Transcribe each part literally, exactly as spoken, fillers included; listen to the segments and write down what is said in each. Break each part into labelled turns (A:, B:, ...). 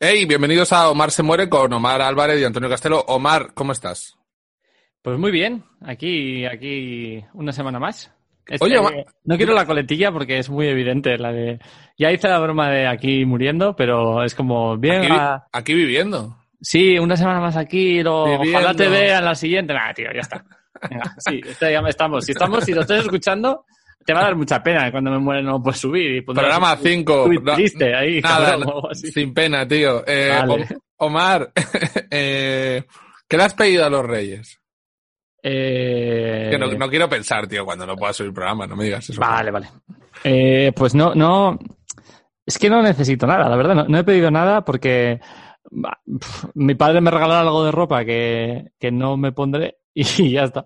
A: Hey, bienvenidos a Omar se muere con Omar Álvarez y Antonio Castelo. Omar, ¿cómo estás?
B: Pues muy bien, aquí, aquí una semana más. Este,
A: Oye, Omar,
B: no quiero la coletilla porque es muy evidente la de... Ya hice la broma de aquí muriendo, pero es como bien...
A: aquí,
B: a-
A: aquí viviendo.
B: Sí, una semana más aquí, lo-
A: Viviendo.
B: ojalá te vea en la siguiente. Nah, tío, ya está. Venga, sí, este ya estamos. Si estamos, si lo estás escuchando, te va a dar mucha pena cuando me muere no lo puedes subir. Y pondrás
A: Programa
B: un
A: cinco.
B: tuit triste ahí,
A: Nada,
B: cabrón, o algo así.
A: sin pena, tío. Eh,
B: Vale.
A: Om- Omar, eh, ¿qué le has pedido a los Reyes?
B: Eh...
A: Que no, no quiero pensar, tío, cuando no pueda subir programa, no me digas eso.
B: Vale, vale. Eh, pues no, no... Es que no necesito nada, la verdad. No, no he pedido nada porque bah, pf, mi padre me regaló algo de ropa que, que no me pondré y ya está.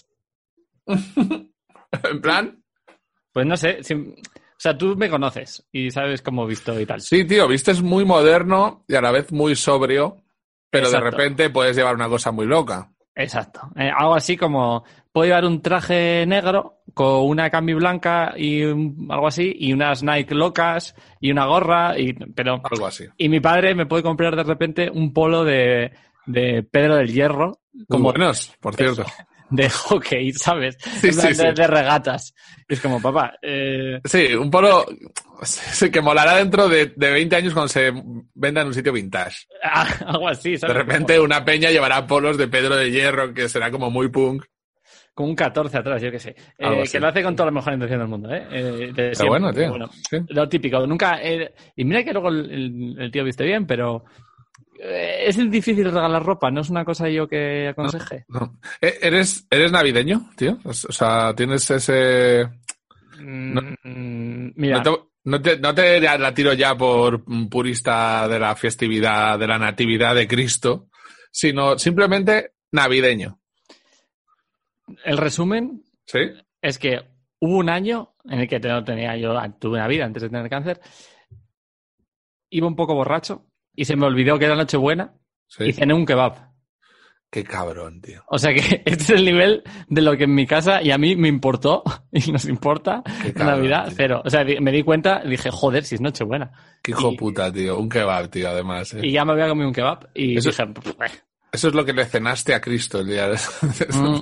A: En plan,
B: Pues no sé. Si- o sea, tú me conoces y sabes cómo he visto y tal.
A: sí, tío, vistes muy moderno y a la vez muy sobrio, pero de
B: Exacto.
A: repente puedes llevar una cosa muy loca.
B: Exacto. Eh, algo así como... Puedo llevar un traje negro con una cambi blanca y un- algo así y unas Nike locas y una gorra, y, pero...
A: Algo así.
B: Y mi padre me puede comprar de repente un polo de, de Pedro del Hierro,
A: Muy
B: como
A: buenos, por cierto.
B: de hockey, ¿sabes?
A: Sí,
B: En plan
A: sí,
B: de,
A: sí.
B: de regatas. Y es como, papá, eh,
A: Sí, un polo sí, que molará dentro de, de veinte años cuando se venda en un sitio vintage.
B: algo así,
A: De
B: ¿sabes?
A: repente una peña llevará polos de Pedro de Hierro, que será como muy punk.
B: Con un catorce atrás, yo qué sé.
A: Algo
B: Eh,
A: así.
B: que lo hace con toda la mejor intención del mundo, ¿eh? Eh, de
A: Pero
B: siempre,
A: bueno,
B: pero
A: tío. Sí.
B: Lo típico, nunca... eh, y mira que luego el, el- el tío viste bien, pero... eh, es difícil regalar ropa, no es una cosa yo que aconseje.
A: No. Eh, ¿Eres, ¿Eres navideño, tío? O sea, tienes ese... No,
B: Mm, mira,
A: no te, no te, no te la tiro ya por purista de la festividad, de la natividad de Cristo, sino simplemente navideño.
B: el resumen
A: ¿Sí?
B: es que hubo un año en el que no tenía yo, tuve una vida antes de tener cáncer, iba un poco borracho y se me olvidó que era Nochebuena
A: Sí.
B: y cené un kebab.
A: Qué cabrón, tío.
B: O sea que este es el nivel de lo que en mi casa y a mí me importó y nos importa
A: Qué
B: en
A: cabrón,
B: Navidad,
A: tío.
B: cero. O sea, di- me di cuenta y dije, joder, si es Nochebuena.
A: Qué hijo
B: Y-
A: puta, tío. Un kebab, tío, además. eh.
B: Y ya me había comido un kebab y
A: Eso-
B: dije, "Pff,
A: Eso es lo que le cenaste a Cristo el día de...
B: mm,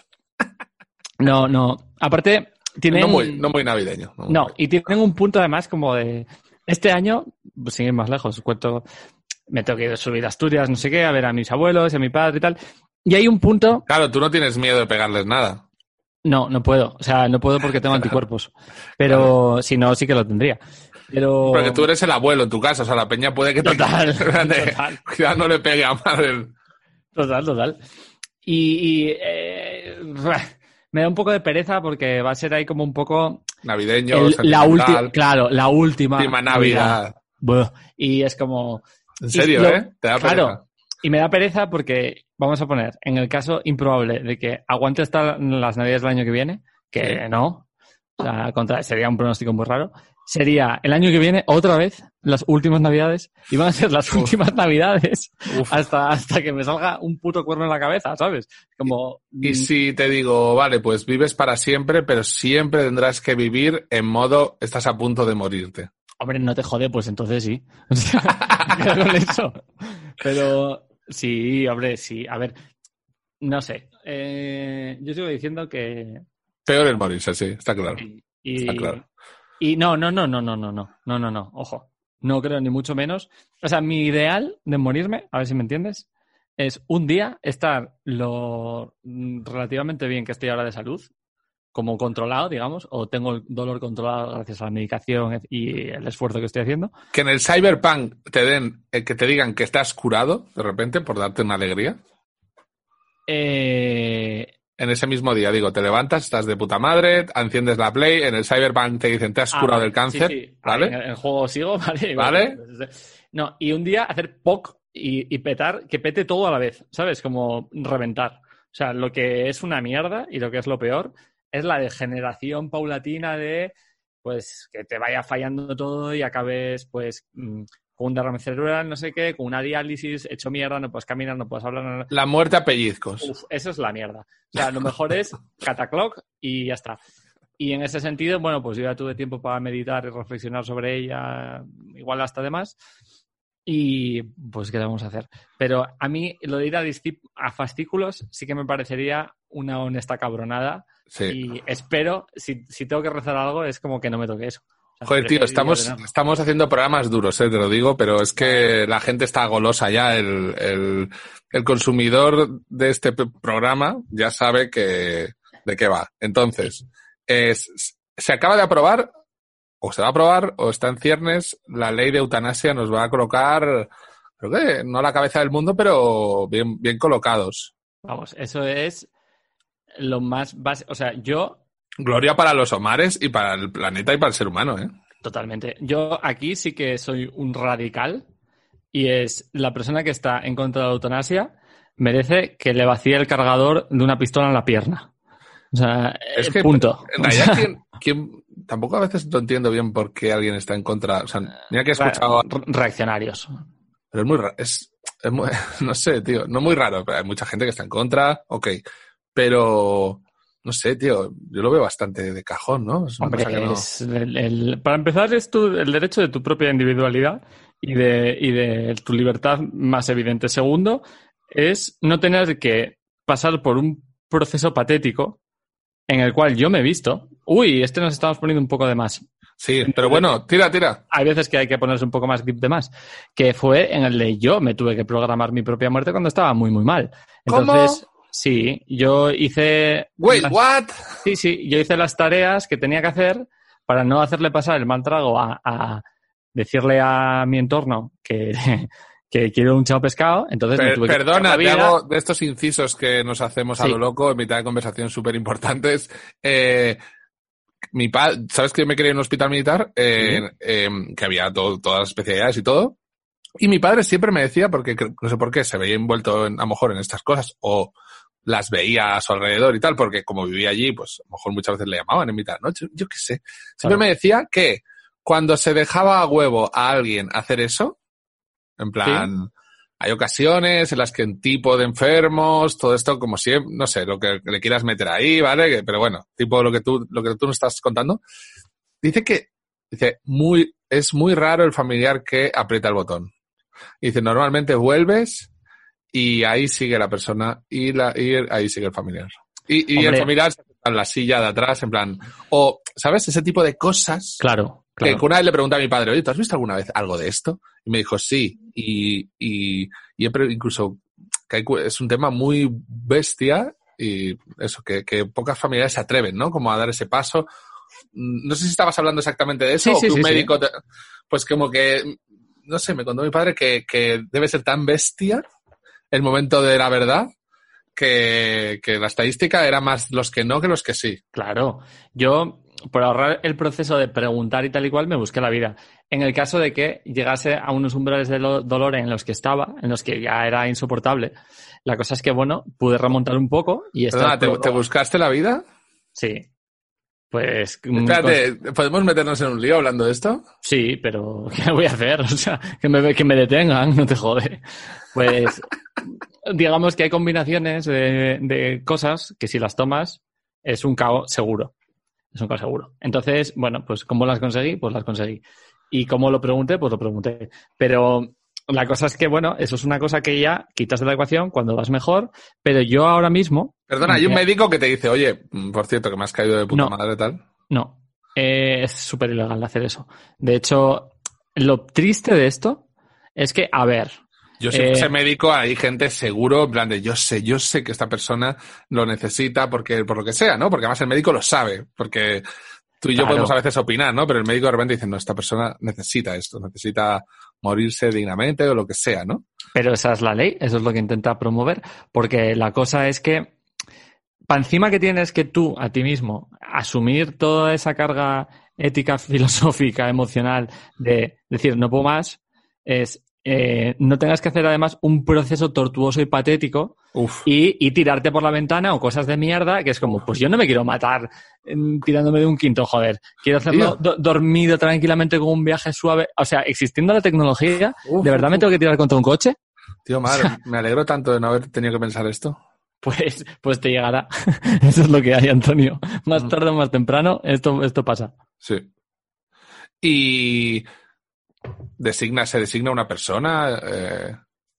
B: no, no. Aparte, tienen...
A: No muy, no muy navideño. No, muy
B: No,
A: navideño.
B: y tienen un punto además como de... Este año, pues, sin ir más lejos, os cuento, me tengo que ir a subir a Asturias, no sé qué, a ver a mis abuelos y a mi padre y tal. Y hay un punto...
A: Claro, tú no tienes miedo de pegarles nada.
B: No, no puedo. O sea, no puedo porque tengo anticuerpos. Pero si no, sí que lo tendría. Pero...
A: Porque tú eres el abuelo en tu casa, o sea, la peña puede que te...
B: Total,
A: de-
B: total.
A: Cuidado, no le pegue a madre.
B: Total, total. Y, y, eh, me da un poco de pereza porque va a ser ahí como un poco...
A: Navideño,
B: el- la última...
A: sentimental,
B: Claro, la última...
A: última Navidad.
B: Buh. Y es como...
A: En
B: Y
A: serio,
B: lo-
A: ¿eh? Te da
B: claro,
A: pereza.
B: y me da pereza porque, vamos a poner, en el caso improbable de que aguante hasta las navidades del año que viene, que
A: Sí.
B: no, o sea, contra, sería un pronóstico muy raro, sería el año que viene otra vez las últimas navidades y van a ser las
A: Uf.
B: últimas navidades
A: Uf.
B: hasta, hasta que me salga un puto cuerno en la cabeza, ¿sabes? Como...
A: Y
B: mm,
A: si te digo, vale, pues vives para siempre, pero siempre tendrás que vivir en modo estás a punto de morirte.
B: Hombre, no te jode, pues entonces sí. O sea, me quedo con eso. Pero sí, hombre, sí. A ver, no sé. Eh, yo sigo diciendo que...
A: Peor el morirse, sí, está claro.
B: Y,
A: Está claro.
B: y no, no, no, no, no, no, no, no, no, no, ojo. No creo ni mucho menos. O sea, mi ideal de morirme, a ver si me entiendes, es un día estar lo mm, relativamente bien que estoy ahora de salud, como controlado, digamos, o tengo el dolor controlado gracias a la medicación y el esfuerzo que estoy haciendo.
A: Que en el Cyberpunk te den, eh, que te digan que estás curado, de repente, por darte una alegría.
B: Eh,
A: En ese mismo día, digo, te levantas, estás de puta madre, enciendes la Play, en el Cyberpunk te dicen, te has
B: ah,
A: curado
B: vale,
A: del cáncer,
B: sí, sí.
A: ¿vale?
B: En el, en el juego sigo, ¿vale?
A: ¿Vale?
B: No, y un día hacer P O C y, y petar, que pete todo a la vez, ¿sabes? Como reventar. O sea, lo que es una mierda y lo que es lo peor es la degeneración paulatina de, pues, que te vaya fallando todo y acabes, pues, mm, con un derrame cerebral, no sé qué, con una diálisis, hecho mierda, no puedes caminar, no puedes hablar. No...
A: La muerte a pellizcos.
B: Uf, eso es la mierda. O sea, lo mejor es cataclock y ya está. Y en ese sentido, bueno, pues yo ya tuve tiempo para meditar y reflexionar sobre ella, igual hasta de más. Y pues, ¿qué vamos a hacer? Pero a mí lo de ir a, discip- a fascículos sí que me parecería una honesta cabronada.
A: Sí.
B: Y espero, si, si tengo que rezar algo, es como que no me toque eso. O sea,
A: Joder, tío,
B: preferiría
A: estamos,
B: tenerlo.
A: estamos haciendo programas duros, eh, te lo digo, pero es que la gente está golosa ya. El, el, el consumidor de este p- programa ya sabe que de qué va. Entonces, es, se acaba de aprobar, o se va a aprobar, o está en ciernes, la ley de eutanasia nos va a colocar, creo que no la cabeza del mundo, pero bien, bien colocados.
B: Vamos, eso es lo más básico. O sea, yo
A: Gloria para los Omares y para el planeta y para el ser humano, ¿eh?
B: totalmente. Yo aquí sí que soy un radical y es la persona que está en contra de la eutanasia merece que le vacíe el cargador de una pistola en la pierna. O sea,
A: Es
B: eh,
A: que,
B: punto.
A: en realidad, ¿quién, quién, tampoco a veces no entiendo bien por qué alguien está en contra. O sea, mira que he escuchado,
B: Re- reaccionarios.
A: pero es muy raro. Es, es muy, no sé, tío, no muy raro, pero hay mucha gente que está en contra, ok. Pero, no sé, tío, yo lo veo bastante de cajón, ¿no? Es una
B: Hombre,
A: cosa que no...
B: es el- el- para empezar es tu- el derecho de tu propia individualidad y de, y de tu libertad más evidente. Segundo, es no tener que pasar por un proceso patético en el cual yo me he visto. Uy, este nos estamos poniendo un poco de más.
A: Sí, pero bueno, tira, tira.
B: Hay veces que hay que ponerse un poco más deep de más. Que fue en el de yo me tuve que programar mi propia muerte cuando estaba muy, muy mal. Entonces,
A: ¿Cómo?
B: sí, yo hice...
A: Wait,
B: las-
A: what?
B: Sí, sí, yo hice las tareas que tenía que hacer para no hacerle pasar el mal trago a, a decirle a mi entorno que, que quiero un chao pescado. Entonces me
A: Per-
B: tuve que
A: perdona,
B: quitar
A: te
B: la vida.
A: hago de estos incisos que nos hacemos a
B: Sí.
A: lo loco en mitad de conversación súper importantes. Eh, mi padre, ¿sabes que yo me quería ir a un hospital militar? Eh,
B: Sí.
A: eh, que había todo, todas las especialidades y todo. Y mi padre siempre me decía, porque cre- no sé por qué, se veía envuelto en- a lo mejor en estas cosas, o las veía a su alrededor y tal, porque como vivía allí, pues a lo mejor muchas veces le llamaban en mitad de la noche, yo qué sé. Siempre
B: Claro.
A: me decía que cuando se dejaba a huevo a alguien hacer eso, en plan, hay ocasiones en las que en tipo de enfermos, todo esto como siempre, no sé, lo que le quieras meter ahí, ¿vale? Que- Pero bueno, tipo lo que tú, lo que tú nos estás contando, dice que, dice, muy, es muy raro el familiar que aprieta el botón. Dice, normalmente vuelves y ahí sigue la persona y, la, y ahí sigue el familiar. Y, y el
B: Hombre.
A: familiar se sienta en la silla de atrás, en plan, o, ¿sabes? Ese tipo de cosas.
B: Claro,
A: Que
B: claro.
A: una vez le pregunté a mi padre, oye, ¿tú has visto alguna vez algo de esto? Y me dijo, sí. Y, y, y he pre- incluso, que hay cu- es un tema muy bestia y eso, que, que pocas familias se atreven, ¿no? Como a dar ese paso. Mm, No sé si estabas hablando exactamente de eso
B: Sí,
A: o
B: sí,
A: que un
B: sí, sí.
A: médico, te- pues como que, no sé, me contó mi padre que, que debe ser tan bestia el momento de la verdad que, que la estadística era más los que no que los que sí.
B: Claro. Yo, por ahorrar el proceso de preguntar y tal y cual, me busqué la vida. En el caso de que llegase a unos umbrales de lo- dolor en los que estaba, en los que ya era insoportable, la cosa es que, bueno, pude remontar un poco y estar...
A: Perdona, ¿te, ¿te buscaste la vida?
B: Sí. Pues... mm,
A: Espérate, ¿podemos meternos en un lío hablando de esto?
B: Sí, pero ¿qué voy a hacer? O sea, que me, que me detengan, no te jode. Pues digamos que hay combinaciones de, de cosas que si las tomas es un caos seguro. Es un caos seguro. Entonces, bueno, pues ¿cómo las conseguí? Pues las conseguí. Y ¿cómo lo pregunté? Pues lo pregunté. Pero la cosa es que, bueno, eso es una cosa que ya quitas de la ecuación cuando vas mejor, pero yo ahora mismo...
A: Perdona, hay un médico que te dice, oye, mm, por cierto, que me has caído de puta
B: No.
A: madre tal.
B: No, eh, es súper ilegal hacer eso. De hecho, lo triste de esto es que, a ver...
A: Yo si
B: eh,
A: fuese médico, hay gente seguro, en plan de yo sé, yo sé que esta persona lo necesita porque por lo que sea, ¿no? Porque además el médico lo sabe, porque tú y yo
B: Claro.
A: podemos a veces opinar, ¿no? Pero el médico de repente dice, no, esta persona necesita esto, necesita morirse dignamente o lo que sea, ¿no?
B: Pero esa es la ley, eso es lo que intenta promover, porque la cosa es que, para encima que tienes que tú, a ti mismo, asumir toda esa carga ética, filosófica, emocional, de decir, no puedo más, es eh, no tengas que hacer además un proceso tortuoso y patético
A: Uf.
B: y, y tirarte por la ventana o cosas de mierda, que es como, pues yo no me quiero matar mm, tirándome de un quinto, joder. Quiero hacerlo do- dormido tranquilamente con un viaje suave. O sea, existiendo la tecnología,
A: Uf,
B: ¿de verdad
A: uf,
B: me
A: uf.
B: tengo que tirar contra un coche?
A: Tío, madre, me alegro tanto de no haber tenido que pensar esto.
B: Pues, pues te llegará. Eso es lo que hay, Antonio. Más
A: Mm.
B: tarde o más temprano, esto, esto pasa.
A: Sí. Y designa, se designa una persona. Eh,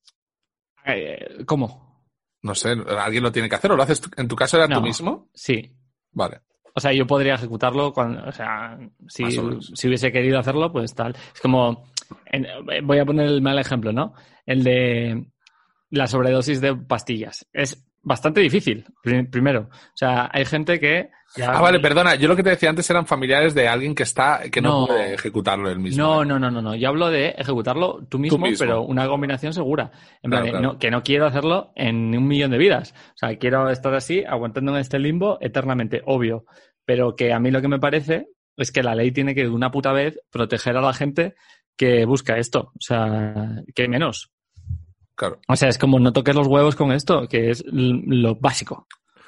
B: Eh, ¿Cómo?
A: no sé, alguien lo tiene que hacer, o lo haces tú, en tu caso era
B: No,
A: tú mismo.
B: Sí.
A: Vale.
B: O sea, yo podría ejecutarlo cuando, o sea, si,
A: Más o menos.
B: si hubiese querido hacerlo, pues tal. Es como, en- voy a poner el mal ejemplo, ¿no? El de la sobredosis de pastillas. Es bastante difícil, pri- primero. O sea, hay gente que ya...
A: Ah, vale, perdona. Yo lo que te decía antes eran familiares de alguien que está, que no,
B: No.
A: puede ejecutarlo él mismo.
B: No,
A: ¿eh?
B: no, no, no, no. Yo hablo de ejecutarlo tú mismo,
A: mismo.
B: pero una combinación segura. En
A: Claro,
B: plan, de,
A: claro.
B: no, que no quiero hacerlo en un millón de vidas. O sea, quiero estar así, aguantando en este limbo eternamente, obvio. Pero que a mí lo que me parece es que la ley tiene que de una puta vez proteger a la gente que busca esto. O sea, que menos.
A: Claro.
B: O sea, es como no toques los huevos con esto, que es l- lo básico.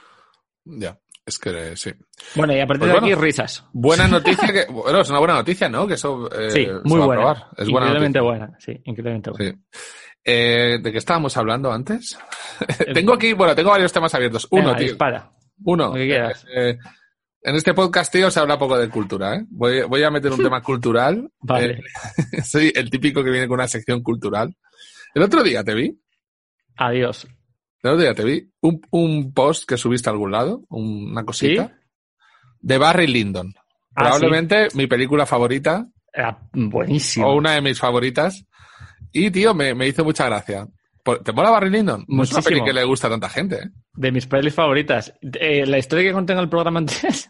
A: Ya, es que eh, sí.
B: Bueno, y a partir
A: Pues
B: de
A: bueno,
B: aquí, risas.
A: Buena noticia que... Bueno, es una buena noticia, ¿no? Que eso eh,
B: Sí,
A: se
B: muy
A: va a
B: buena.
A: probar. Es buena
B: Increíblemente
A: noticia.
B: buena. Sí, increíblemente buena.
A: Sí. Eh, ¿de qué estábamos hablando antes? tengo aquí, bueno, tengo varios temas abiertos. Uno,
B: Venga,
A: tío.
B: dispara.
A: Uno.
B: Lo que quieras.
A: Eh, eh, en este podcast, tío, se habla poco de cultura, ¿eh? Voy, voy a meter un tema cultural.
B: Vale.
A: Eh, soy el típico que viene con una sección cultural. El otro día te vi,
B: Adiós.
A: el otro día te vi un, un post que subiste a algún lado, una cosita,
B: ¿Sí?
A: de Barry Lyndon.
B: Ah,
A: Probablemente mi película favorita
B: Era buenísimo.
A: o una de mis favoritas. Y, tío, me, me hizo mucha gracia. ¿Te mola Barry Lyndon? No es una peli
B: Muchísimo.
A: que le gusta a tanta gente, ¿eh?
B: De mis pelis favoritas. Eh, la historia que conté en el programa antes.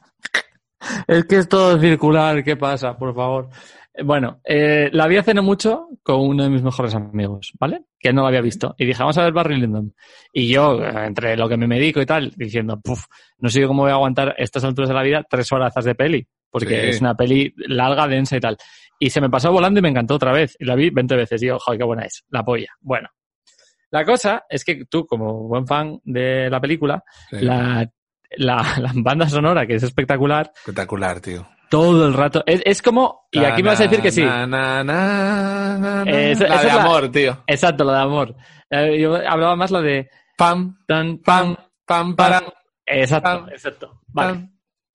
B: Es que es todo circular. ¿Qué pasa? Por favor. Eh, Bueno, eh, la vi hace no mucho con uno de mis mejores amigos, ¿vale? Que no la había visto. Y dije, vamos a ver Barry Lyndon. Y yo, eh, entre lo que me medico y tal, diciendo, puf, no sé cómo voy a aguantar a estas alturas de la vida tres horas de peli. Porque
A: Sí.
B: es una peli larga, densa y tal. Y se me pasó volando y me encantó otra vez. Y la vi veinte veces. Y yo, joder, qué buena es. La polla. Bueno. La cosa es que tú, como buen fan de la película,
A: Sí.
B: la, la, la banda sonora, que es espectacular,
A: Espectacular, tío.
B: todo el rato. Es, es como. Y aquí me vas a decir que sí.
A: Na, na, na, na, na.
B: Eh, esa-
A: la
B: esa
A: de
B: es la-
A: amor, tío.
B: Exacto, la de amor. Eh, yo hablaba más la de.
A: Pam,
B: Tan,
A: pam,
B: pam,
A: pam,
B: pam.
A: para.
B: Exacto,
A: pam,
B: exacto. Vale.
A: pam.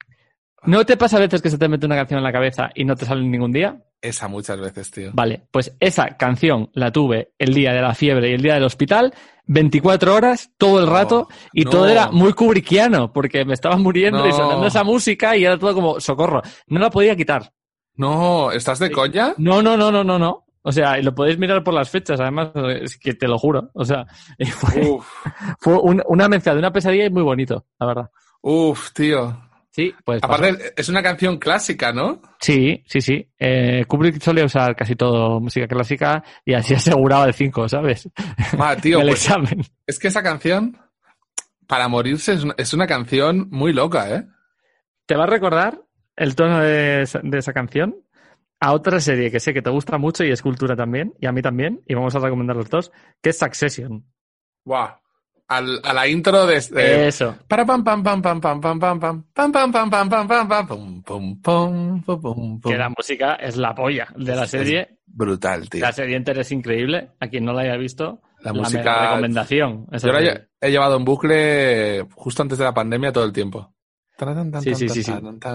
B: ¿No te pasa a veces que se te mete una canción en la cabeza y no te sale ningún día?
A: Esa muchas veces, tío.
B: Vale, pues esa canción la tuve el día de la fiebre y el día del hospital, veinticuatro horas, todo el rato,
A: No,
B: y
A: no.
B: todo era muy kubrickiano, porque me estaba muriendo y
A: No.
B: sonando esa música y era todo como socorro. No la podía quitar.
A: No, ¿estás de coña?
B: No, no, no, no, no, no. O sea, y lo podéis mirar por las fechas, además, es que te lo juro. O sea, fue,
A: Uf,
B: fue un- una mezcla de una pesadilla y muy bonito, la verdad.
A: uf, tío.
B: Sí, pues pasó.
A: Aparte, es una canción clásica, ¿no?
B: Sí, sí, sí. Eh, Kubrick solía usar casi todo música clásica y así aseguraba el cinco, ¿sabes?
A: Ah, tío,
B: El
A: pues,
B: examen.
A: es que esa canción, para morirse, es una, es una canción muy loca, ¿eh?
B: ¿Te va a recordar el tono de esa, de esa canción a otra serie que sé que te gusta mucho y es cultura también, y a mí también, y vamos a recomendar los dos, que es Succession.
A: Guau. Al, a la intro de... de-
B: Eso.
A: Para pam pam pam pam pam pam pam pam pam pam pam pam pam pam pam pum pum pum pum pum
B: Que la música es la polla de la
A: Es-
B: serie.
A: es brutal, tío.
B: La serie entera es increíble. A quien no la haya visto,
A: La
B: la
A: música-
B: mega recomendación. esa
A: Yo la
B: serie.
A: he, he llevado en bucle justo antes de la pandemia todo el tiempo.
B: Sí, sí, sí, sí.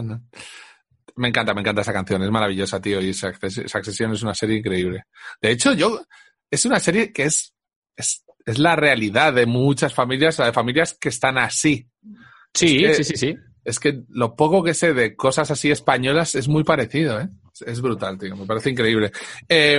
A: Me encanta, me encanta esa canción, es maravillosa, tío, y Success- Succession es una serie increíble. De hecho, yo es una serie que es, es, es la realidad de muchas familias, de familias que están así.
B: Sí,
A: Es que-
B: sí, sí, sí.
A: Es que lo poco que sé de cosas así españolas es muy parecido, ¿eh? Es, es brutal, tío, me parece increíble. Eh,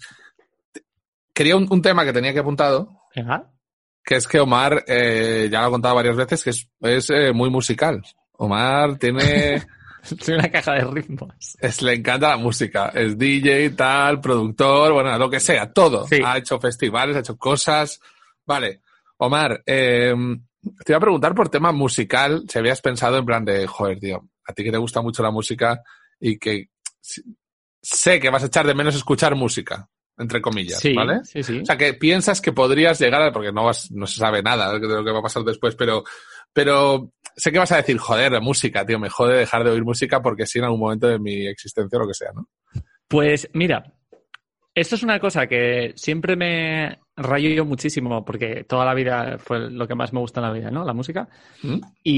A: quería un, un tema que tenía que apuntado,
B: Venga.
A: que es que Omar, eh, ya lo he contado varias veces, que es, es eh, muy musical. Omar tiene...
B: Soy una caja de ritmos.
A: Es, le encanta la música. Es D J, tal, productor, bueno, lo que sea, todo.
B: Sí.
A: Ha hecho festivales, ha hecho cosas. Vale. Omar, eh, te iba a preguntar por tema musical, si habías pensado en plan de, joder, tío, a ti que te gusta mucho la música y que si- sé que vas a echar de menos escuchar música, entre comillas,
B: Sí,
A: ¿vale?
B: sí, sí.
A: O sea, que piensas que podrías llegar a, porque no vas, no se sabe nada de lo que va a pasar después, pero, pero sé que vas a decir, joder, la música, tío, me jode dejar de oír música porque sí en algún momento de mi existencia o lo que sea, ¿no?
B: Pues mira, esto es una cosa que siempre me, rayo muchísimo porque toda la vida fue lo que más me gusta en la vida, ¿no? La música. ¿Mm?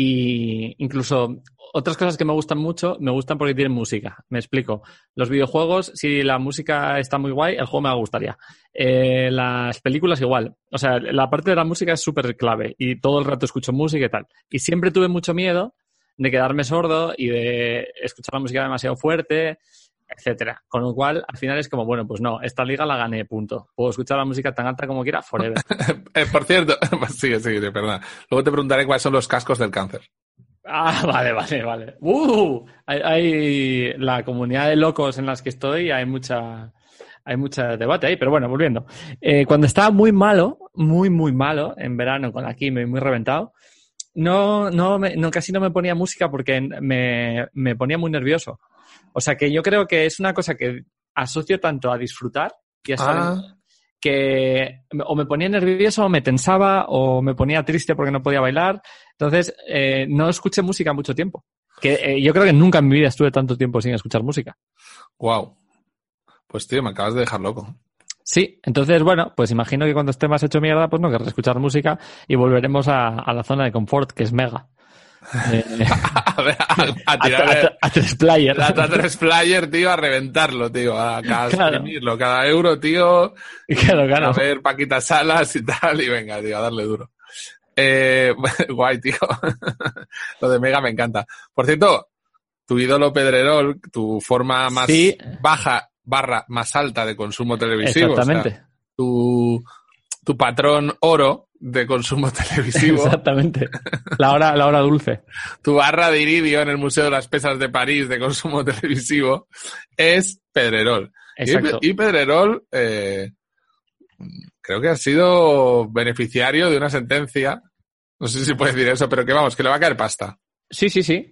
B: Y incluso otras cosas que me gustan mucho, me gustan porque tienen música. Me explico. Los videojuegos, si la música está muy guay, el juego me gustaría. Eh, las películas igual. O sea, la parte de la música es súper clave y todo el rato escucho música y tal. Y siempre tuve mucho miedo de quedarme sordo y de escuchar la música demasiado fuerte, etcétera. Con lo cual, al final es como, bueno, pues no, esta liga la gané, punto. Puedo escuchar la música tan alta como quiera, forever.
A: eh, por cierto, sigue, sigue, perdona. Luego te preguntaré cuáles son los cascos del cáncer.
B: Ah, vale, vale, vale. Uh, hay, hay la comunidad de locos en las que estoy, hay mucha, hay mucha debate ahí, pero bueno, volviendo. Eh, cuando estaba muy malo, muy, muy malo, en verano con la quimio y muy reventado, no, no, me, no, casi no me ponía música porque me, me ponía muy nervioso. O sea que yo creo que es una cosa que asocio tanto a disfrutar y a estar
A: ah.
B: en, que o me ponía nervioso o me tensaba o me ponía triste porque no podía bailar. Entonces, eh, no escuché música mucho tiempo. Que eh, yo creo que nunca en mi vida estuve tanto tiempo sin escuchar música.
A: Wow. Pues tío, me acabas de dejar loco.
B: Sí, entonces, bueno, pues imagino que cuando esté más hecho mierda, pues no querré escuchar música y volveremos a, a la zona de confort, que es Mega. Eh,
A: a, ver, a, a tirar
B: a, a, a tres player.
A: A, a tres player, tío, a reventarlo, tío, a cada claro. exprimirlo, cada euro, tío.
B: Claro, claro.
A: A ver Paquita Salas y tal, y venga, tío, a darle duro. Eh, guay, tío. Lo de Mega me encanta. Por cierto, tu ídolo Pedrerol, tu forma más
B: sí.
A: baja barra más alta de consumo televisivo.
B: Exactamente.
A: O sea, tu, tu patrón oro de consumo televisivo.
B: Exactamente. La hora, la hora dulce.
A: Tu barra de iridio en el Museo de las Pesas de París de consumo televisivo es Pedrerol.
B: Exacto.
A: Y, y Pedrerol eh, creo que ha sido beneficiario de una sentencia, no sé si se puede decir eso, pero que vamos, que le va a caer pasta.
B: Sí, sí, sí.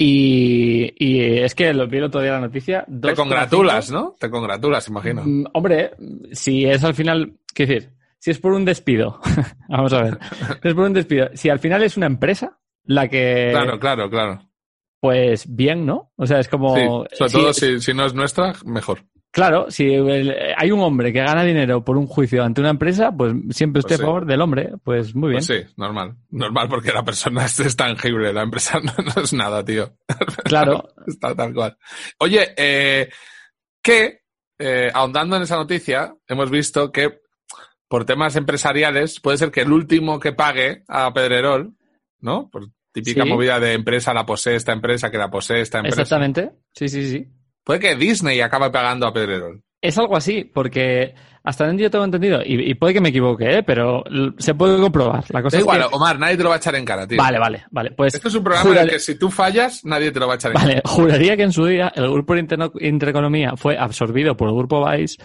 B: Y, y es que lo vi el otro día la noticia.
A: Te congratulas, ¿no? Te congratulas, imagino.
B: Mm, hombre, si es al final, ¿qué decir? Si es por un despido, vamos a ver, si es por un despido, si al final es una empresa la que...
A: Claro, claro, claro.
B: Pues bien, ¿no? O sea, es como...
A: Sí, sobre
B: si,
A: todo si, si no es nuestra, mejor.
B: Claro, si el, hay un hombre que gana dinero por un juicio ante una empresa, pues siempre estoy pues sí. a favor del hombre, pues muy bien.
A: Pues sí, normal. Normal porque la persona es tangible, la empresa no, no es nada, tío.
B: Claro.
A: Está tal cual. Oye, eh, que, eh, ahondando en esa noticia, hemos visto que por temas empresariales, puede ser que el último que pague a Pedrerol, ¿no? Por típica sí. movida de empresa, la posee esta empresa, que la posee esta empresa.
B: Exactamente, sí, sí, sí.
A: Puede que Disney acabe pagando a Pedrerol.
B: Es algo así, porque hasta donde yo tengo entendido, y, y puede que me equivoque, ¿eh? Pero se puede comprobar. La cosa
A: da
B: es
A: igual,
B: que...
A: Omar, nadie te lo va a echar en cara, tío.
B: Vale, vale, vale. Pues
A: esto es un programa jurar... en el que si tú fallas, nadie te lo va a echar en
B: vale,
A: cara.
B: Vale, juraría que en su día el grupo Intereconomía fue absorbido por el grupo Vice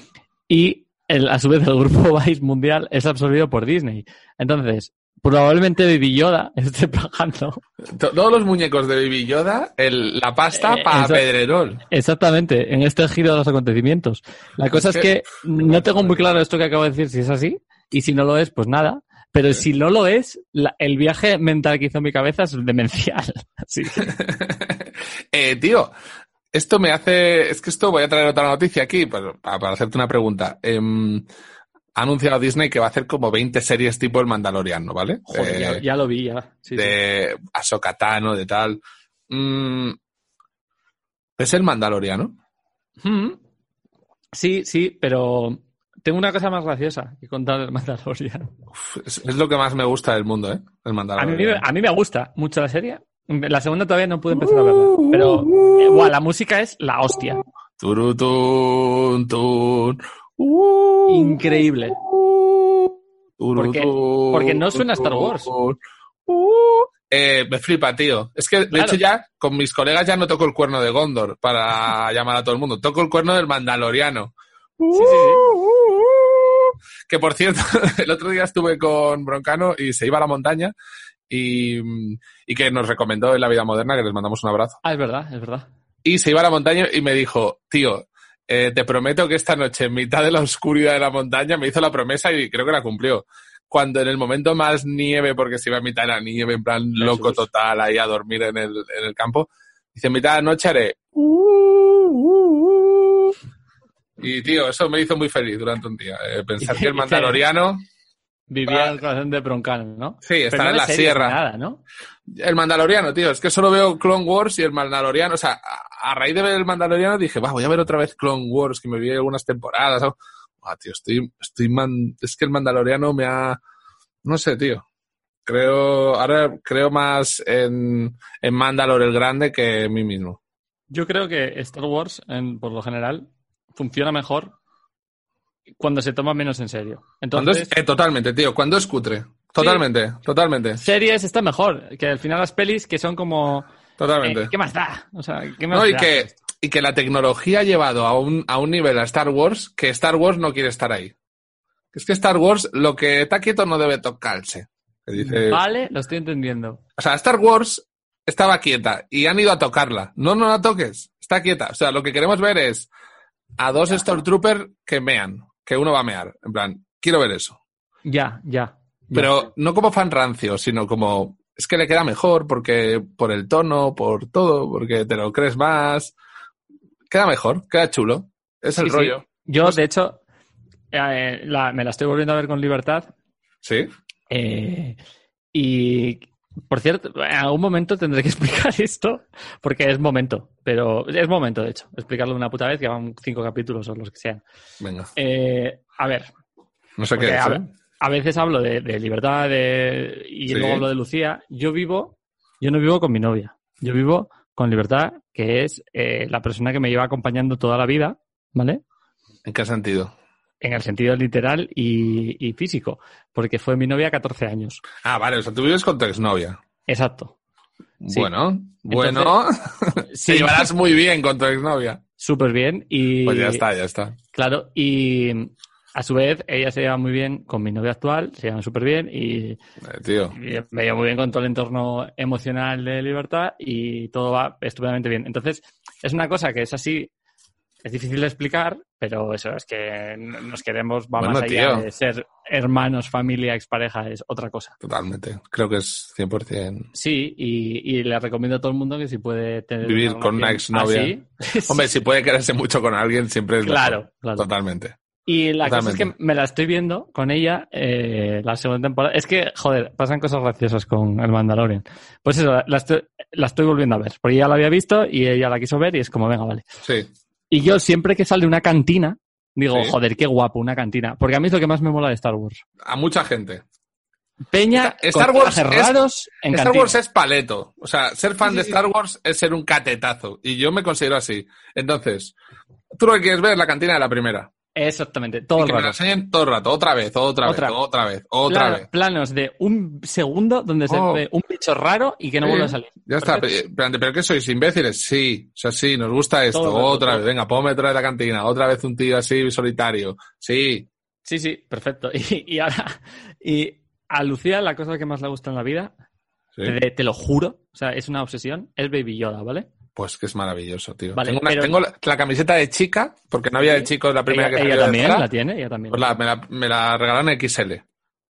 B: y el, a su vez el grupo Vice mundial es absorbido por Disney. Entonces, probablemente Baby Yoda esté pagando.
A: Todos los muñecos de Baby Yoda, el, la pasta eh, para Pedrerol.
B: Exactamente, en este giro de los acontecimientos. La cosa es, es que, que no tengo muy claro esto que acabo de decir, si es así, y si no lo es, pues nada. Pero si no lo es, la, el viaje mental que hizo en mi cabeza es demencial. Así que...
A: eh, tío, esto me hace... Es que esto voy a traer otra noticia aquí para, para hacerte una pregunta. Eh, ha anunciado Disney que va a hacer como veinte series tipo El Mandaloriano, ¿vale?
B: Joder, eh, ya, ya lo vi, ya. Sí,
A: de sí. Ahsoka Tano, de tal. Mm, ¿es El Mandaloriano?
B: Mm. Sí, sí, pero tengo una cosa más graciosa que contar del Mandaloriano.
A: Uf, es, es lo que más me gusta del mundo, ¿eh? El Mandaloriano.
B: A mí, a mí me gusta mucho la serie. La segunda todavía no pude empezar a verla, pero eh, wow, la música es la hostia.
A: Turutun, tun. Uh,
B: Increíble.
A: Turutun,
B: porque, porque no suena a Star Wars.
A: Uh, eh, me flipa, tío. Es que, de claro. hecho, ya con mis colegas ya no toco el cuerno de Gondor para llamar a todo el mundo. Toco el cuerno del Mandaloriano.
B: Sí, sí, sí.
A: Que, por cierto, el otro día estuve con Broncano y se iba a la montaña y, y que nos recomendó En la Vida Moderna, que les mandamos un abrazo.
B: Ah, es verdad, es verdad.
A: Y se iba a la montaña y me dijo, tío, eh, te prometo que esta noche, en mitad de la oscuridad de la montaña, me hizo la promesa y creo que la cumplió. Cuando en el momento más nieve, porque se iba a mitad de la nieve, en plan Jesús. Loco total, ahí a dormir en el, en el campo, dice, en mitad de la noche haré... Uh, uh, uh. Y, tío, eso me hizo muy feliz durante un día. Eh, pensar que el Mandaloriano...
B: Vivía en el corazón de Broncano, ¿no?
A: Sí, está
B: no
A: en la
B: series,
A: sierra.
B: Nada, ¿no?
A: El Mandaloriano, tío, es que solo veo Clone Wars y el Mandaloriano. O sea, a, a raíz de ver el Mandaloriano dije, va, voy a ver otra vez Clone Wars, que me vi algunas temporadas. ¿No? Ah, tío, estoy, estoy man... es que el Mandaloriano me ha... No sé, tío. Creo, ahora creo más en, en Mandalore el Grande que en mí mismo.
B: Yo creo que Star Wars, en, por lo general, funciona mejor cuando se toma menos en serio. Entonces,
A: es, eh, totalmente, tío. Cuando es cutre. Totalmente, sí, totalmente.
B: Series está mejor. Que al final las pelis que son como...
A: Totalmente.
B: Eh, ¿Qué más da? O sea, ¿qué más
A: no, y
B: da?
A: que, y que la tecnología ha llevado a un, a un nivel a Star Wars que Star Wars no quiere estar ahí. Es que Star Wars, lo que está quieto no debe tocarse. Que dice...
B: Vale, lo estoy entendiendo.
A: O sea, Star Wars estaba quieta y han ido a tocarla. No, no la toques. Está quieta. O sea, lo que queremos ver es a dos ya. Stormtroopers que mean. Que uno va a mear. En plan, quiero ver eso.
B: Ya, ya. ya.
A: Pero no como fan rancio, sino como... Es que le queda mejor porque por el tono, por todo, porque te lo crees más. Queda mejor, queda chulo. Es el
B: sí,
A: rollo.
B: Sí. Yo,
A: pues...
B: de hecho, eh, la, me la estoy volviendo a ver con Libertad.
A: Sí.
B: Eh, y... Por cierto, en algún momento tendré que explicar esto, porque es momento, pero es momento, de hecho, explicarlo una puta vez, que van cinco capítulos o los que sean.
A: Venga.
B: Eh, a ver.
A: No sé qué es,
B: a,
A: ¿eh?
B: a veces hablo de, de libertad de, y
A: sí.
B: luego hablo de Lucía. Yo vivo, yo no vivo con mi novia, yo vivo con Libertad, que es eh, la persona que me lleva acompañando toda la vida, ¿vale?
A: ¿En qué sentido?
B: En el sentido literal y, y físico, porque fue mi novia catorce años.
A: Ah, vale, o sea, tú vives con tu exnovia.
B: Exacto. Sí.
A: Bueno, bueno,
B: Entonces, sí.
A: te llevarás muy bien con tu exnovia.
B: Súper bien y...
A: Pues ya está, ya está.
B: Claro, y a su vez ella se lleva muy bien con mi novia actual, se llevan súper bien y,
A: eh, tío.
B: y me llevo muy bien con todo el entorno emocional de Libertad y todo va estupendamente bien. Entonces, es una cosa que es así... Es difícil de explicar, pero eso es que nos queremos, va bueno, más allá tío. de ser hermanos, familia, expareja, es otra cosa.
A: Totalmente. Creo que es cien por ciento.
B: Sí, y, y le recomiendo a todo el mundo que si puede tener...
A: Vivir una con una exnovia. Así, Hombre, si puede quererse mucho con alguien, siempre es
B: claro,
A: mejor.
B: Claro,
A: Totalmente.
B: Y la
A: Totalmente.
B: cosa es que me la estoy viendo con ella eh, la segunda temporada. Es que, joder, pasan cosas graciosas con el Mandalorian. Pues eso, la estoy, la estoy volviendo a ver. Porque ya la había visto y ella la quiso ver y es como, venga, vale.
A: Sí.
B: Y yo siempre que sale una cantina, digo,
A: sí.
B: joder, qué guapo, una cantina. Porque a mí es lo que más me mola de Star Wars.
A: A mucha gente.
B: Peña,
A: Star Wars
B: raros
A: es,
B: en
A: Star
B: cantina.
A: Wars es paleto. O sea, ser fan
B: sí,
A: de
B: sí,
A: Star
B: sí.
A: Wars es ser un catetazo. Y yo me considero así. Entonces, tú lo que quieres ver es la cantina de la primera.
B: Exactamente, todo
A: y
B: el
A: que
B: rato.
A: me la enseñen todo el rato, otra vez, otra,
B: otra.
A: vez, otra vez, otra
B: Plan,
A: vez.
B: Planos de un segundo donde se
A: oh.
B: ve un bicho raro y que no
A: sí,
B: vuelve a salir.
A: Ya Perfecto. está, pero, ¿pero qué sois, imbéciles? Sí, o sea, sí, nos gusta esto, rato, otra todo. vez, venga, ponme otra vez la cantina, otra vez un tío así solitario, sí.
B: Sí, sí, perfecto. Y, y ahora, y a Lucía la cosa que más le gusta en la vida, ¿sí? te, te lo juro, o sea, es una obsesión, es Baby Yoda, ¿vale?
A: Pues que es maravilloso, tío.
B: Vale,
A: tengo una,
B: pero...
A: tengo la, la camiseta de chica, porque no había ¿sí? de chico la primera
B: ella,
A: que salió
B: ella también
A: de Zara,
B: la tiene, ella también.
A: Pues la, me, la, me la regalaron en equis ele.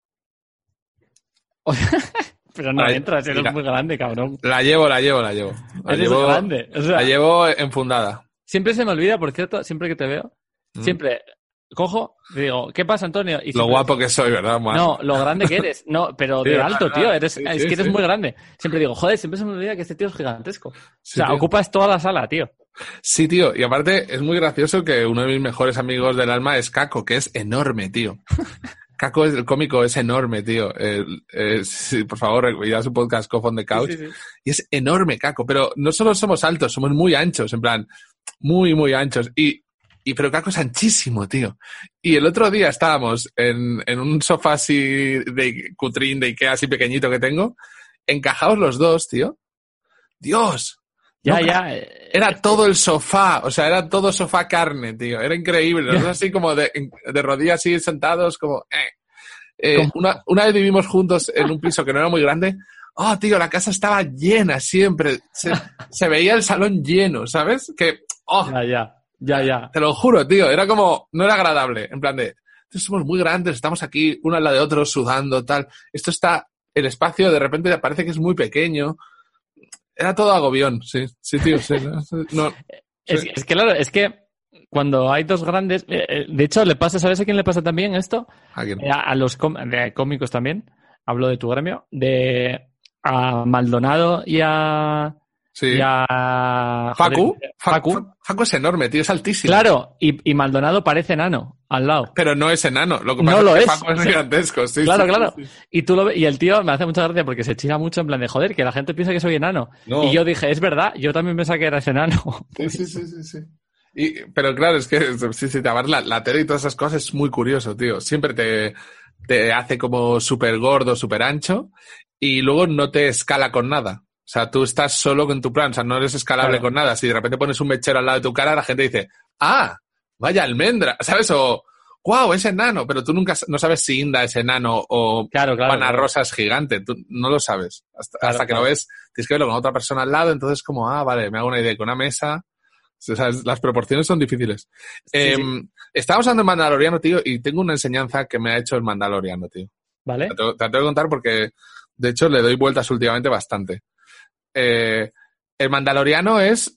B: Pero no
A: Ahora,
B: entras, eres mira, muy grande, cabrón.
A: La llevo, la llevo, la llevo. La
B: eres
A: llevo,
B: grande. O sea,
A: la llevo enfundada.
B: Siempre se me olvida, por cierto, siempre que te veo, mm. siempre cojo, digo, ¿qué pasa, Antonio? Y
A: lo guapo que soy, ¿verdad, man?
B: No, lo grande que eres. No, pero
A: sí,
B: de alto,
A: verdad,
B: tío. Eres,
A: sí,
B: es
A: sí,
B: que eres
A: sí.
B: muy grande. Siempre digo, joder, siempre se me olvida que este tío es gigantesco.
A: Sí,
B: o sea,
A: tío.
B: ocupas toda la sala, tío.
A: Sí, tío. Y aparte es muy gracioso que uno de mis mejores amigos del alma es Caco, que es enorme, tío. Caco, el cómico, es enorme, tío. Eh, eh, sí, por favor, cuidado su podcast Cough on the Couch.
B: Sí, sí, sí.
A: Y es enorme, Caco. Pero no solo somos altos, somos muy anchos, en plan, muy, muy anchos. Y, y pero Caco es anchísimo, tío. Y el otro día estábamos en, en un sofá así de cutrín, de Ikea así pequeñito que tengo, encajados los dos, tío. ¡Dios!
B: Ya,
A: no,
B: ya.
A: Era todo el sofá, o sea, era todo sofá carne, tío. Era increíble. Los dos así como de, de rodillas así sentados, como... Eh. Eh, una, una vez vivimos juntos en un piso que no era muy grande. Oh, tío, la casa estaba llena siempre. Se, se veía el salón lleno, ¿sabes? Que... Oh,
B: ya, ya, ya, ya.
A: Te lo juro, tío. Era como... No era agradable. En plan de... Somos muy grandes, estamos aquí uno al lado de otro sudando, tal. Esto está... El espacio de repente parece que es muy pequeño. Era todo agobión, sí, sí, tío, sí, no, no,
B: es,
A: sí.
B: es que claro, es que cuando hay dos grandes... Eh, de hecho, le pasa, ¿sabes a quién le pasa también esto?
A: ¿A quién?
B: Eh, a, a los com- de cómicos también. Hablo de tu gremio. De a Maldonado y a...
A: Sí.
B: Y a...
A: Facu.
B: joder,
A: Facu.
B: Facu.
A: Facu es enorme, tío, es altísimo.
B: Claro, y, y Maldonado parece enano al lado.
A: Pero no es enano. Lo que pasa
B: No lo
A: es que
B: es.
A: Facu es gigantesco. Sí,
B: Claro,
A: sí,
B: claro.
A: sí, sí.
B: Y tú lo ve- y el tío me hace mucha gracia porque se china mucho en plan de joder, que la gente piensa que soy enano.
A: No.
B: Y yo dije, es verdad, yo también pensaba que eras enano.
A: Sí, sí, sí, sí, sí. Y, pero claro, es que si sí, sí, te abarca la, la tele y todas esas cosas es muy curioso, tío. Siempre te, te hace como súper gordo, súper ancho y luego no te escala con nada. O sea, tú estás solo con tu plan, o sea, no eres escalable
B: Claro.
A: con nada. Si de repente pones un mechero al lado de tu cara, la gente dice, ah, vaya almendra, ¿sabes? O, wow, es enano, pero tú nunca no sabes si Inda es enano o
B: Claro, claro,
A: Juana
B: claro.
A: Rosa es gigante. Tú no lo sabes. Hasta,
B: Claro,
A: hasta que
B: claro.
A: lo ves, tienes que verlo con otra persona al lado, entonces como, ah, vale, me hago una idea con una mesa. O sea, las proporciones son difíciles.
B: Sí,
A: eh,
B: sí.
A: Estábamos hablando de Mandaloriano, tío, y tengo una enseñanza que me ha hecho el Mandaloriano, tío.
B: ¿Vale?
A: Te, te la tengo que contar porque, de hecho, le doy vueltas últimamente bastante. Eh, el Mandaloriano es...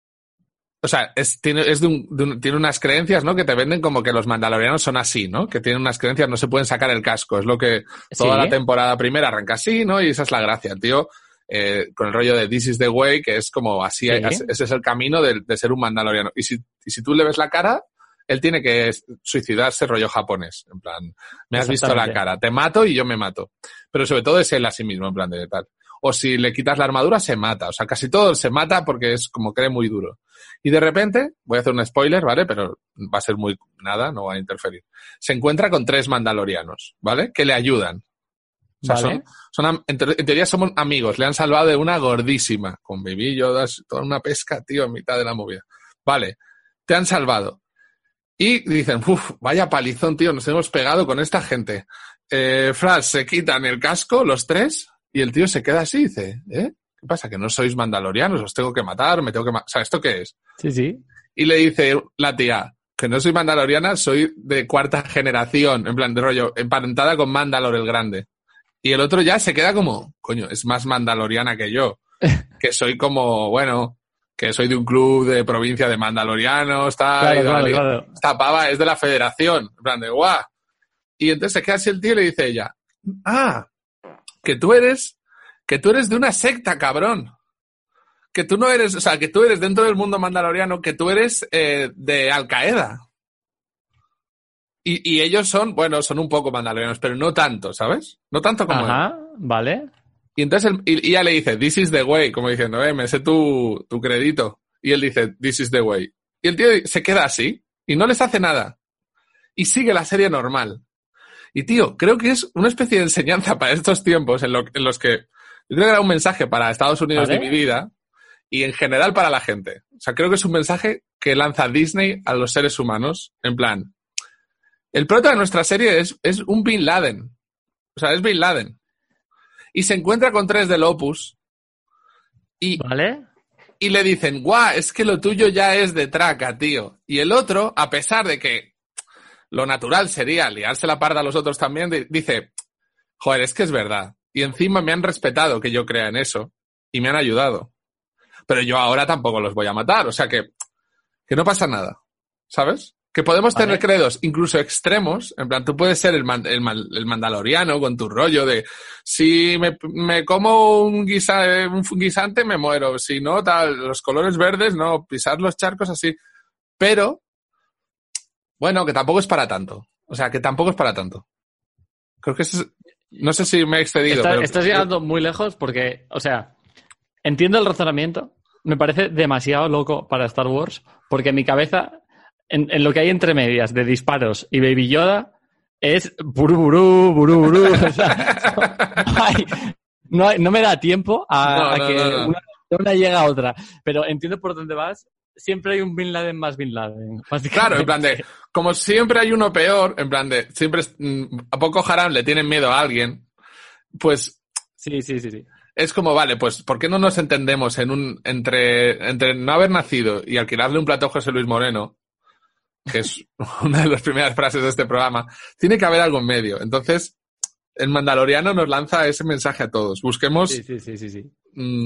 A: O sea, es, tiene, es de un, de un, tiene unas creencias, ¿no? Que te venden como que los Mandalorianos son así, ¿no? Que tienen unas creencias, no se pueden sacar el casco. Es lo que toda
B: Sí.
A: la temporada primera arranca así, ¿no? Y esa es la gracia, tío. Eh, con el rollo de This is the way, que es como así,
B: Sí.
A: es- ese es el camino de, de ser un mandaloriano. Y si, y si tú le ves la cara, él tiene que suicidarse rollo japonés. En plan, me has visto la
B: Exactamente.
A: cara, te mato y yo me mato. Pero sobre todo es él a sí mismo, en plan de tal. O si le quitas la armadura, se mata. O sea, casi todo se mata porque es como cree muy duro. Y de repente, voy a hacer un spoiler, ¿vale? Pero va a ser muy nada, no va a interferir. Se encuentra con tres mandalorianos, ¿vale? Que le ayudan. O sea,
B: Vale.
A: son, son, am- en, te- en teoría somos amigos. Le han salvado de una gordísima. Con Baby Yoda, toda una pesca, tío, en mitad de la movida. Vale, te han salvado. Y dicen, uff, vaya palizón, tío, nos hemos pegado con esta gente. Eh, Fras, se quitan el casco, los tres, y el tío se queda así y dice, ¿eh? ¿Qué pasa? ¿Que no sois mandalorianos? ¿Os tengo que matar? ¿Me tengo que matar? O sea, ¿esto qué es?
B: Sí, sí.
A: Y le dice la tía, que no soy mandaloriana, soy de cuarta generación, en plan de rollo, emparentada con Mandalor el Grande. Y el otro ya se queda como, coño, es más mandaloriana que yo. Que soy como, bueno, que soy de un club de provincia de mandalorianos, tal.
B: Claro,
A: y
B: claro,
A: tal.
B: claro.
A: Esta pava es de la federación. En plan de, guau. Y entonces se queda así el tío y le dice ella, ah, que tú eres, que tú eres de una secta, cabrón. Que tú no eres, o sea, que tú eres dentro del mundo mandaloriano, que tú eres eh, de Al Qaeda. Y, y ellos son, bueno, son un poco mandalorianos, pero no tanto, ¿sabes? No tanto como él.
B: Ajá, vale.
A: Y entonces él, y, y ella le dice, this is the way, como diciendo, eh, me sé tu, tu crédito. Y él dice, this is the way. Y el tío se queda así y no les hace nada. Y sigue la serie normal. Y tío, creo que es una especie de enseñanza para estos tiempos en, lo, en los que yo creo que era un mensaje para Estados Unidos
B: ¿Vale?
A: dividida y en general para la gente. O sea, creo que es un mensaje que lanza Disney a los seres humanos. En plan, el prota de nuestra serie es, es un Bin Laden. O sea, es Bin Laden. Y se encuentra con tres del Opus y,
B: ¿Vale?
A: y le dicen, guau, es que lo tuyo ya es de traca, tío. Y el otro, a pesar de que lo natural sería liarse la parda a los otros también, di- dice, joder, es que es verdad. Y encima me han respetado que yo crea en eso y me han ayudado. Pero yo ahora tampoco los voy a matar. O sea que, que no pasa nada, ¿sabes? Que podemos
B: Vale.
A: tener credos incluso extremos. En plan, tú puedes ser el, man- el, man- el mandaloriano con tu rollo de si me, me como un, guisa, un guisante me muero. Si no, tal, los colores verdes, no, pisar los charcos así. Pero, bueno, que tampoco es para tanto. O sea, que tampoco es para tanto. Creo que es... No sé si me he excedido,
B: Está-
A: pero...
B: estás llegando muy lejos porque, o sea, entiendo el razonamiento. Me parece demasiado loco para Star Wars porque en mi cabeza, en, en lo que hay entre medias de disparos y Baby Yoda, es burú, burú, burú, burú. O sea, no, hay- no, hay- no me da tiempo a,
A: No,
B: a
A: no,
B: que
A: no, no.
B: Una, una llega a otra. Pero entiendo por dónde vas. Siempre hay un Bin Laden más Bin Laden. básicamente.
A: Claro, en plan de, como siempre hay uno peor, en plan de, siempre es- mm, a Boko Haram le tienen miedo a alguien, pues
B: Sí, sí, sí, sí.
A: es como, vale, pues ¿por qué no nos entendemos en un entre, entre no haber nacido y alquilarle un plato a José Luis Moreno, que es una de las primeras frases de este programa? Tiene que haber algo en medio. Entonces, el Mandaloriano nos lanza ese mensaje a todos. Busquemos
B: Sí, sí, sí, sí, sí.
A: mm,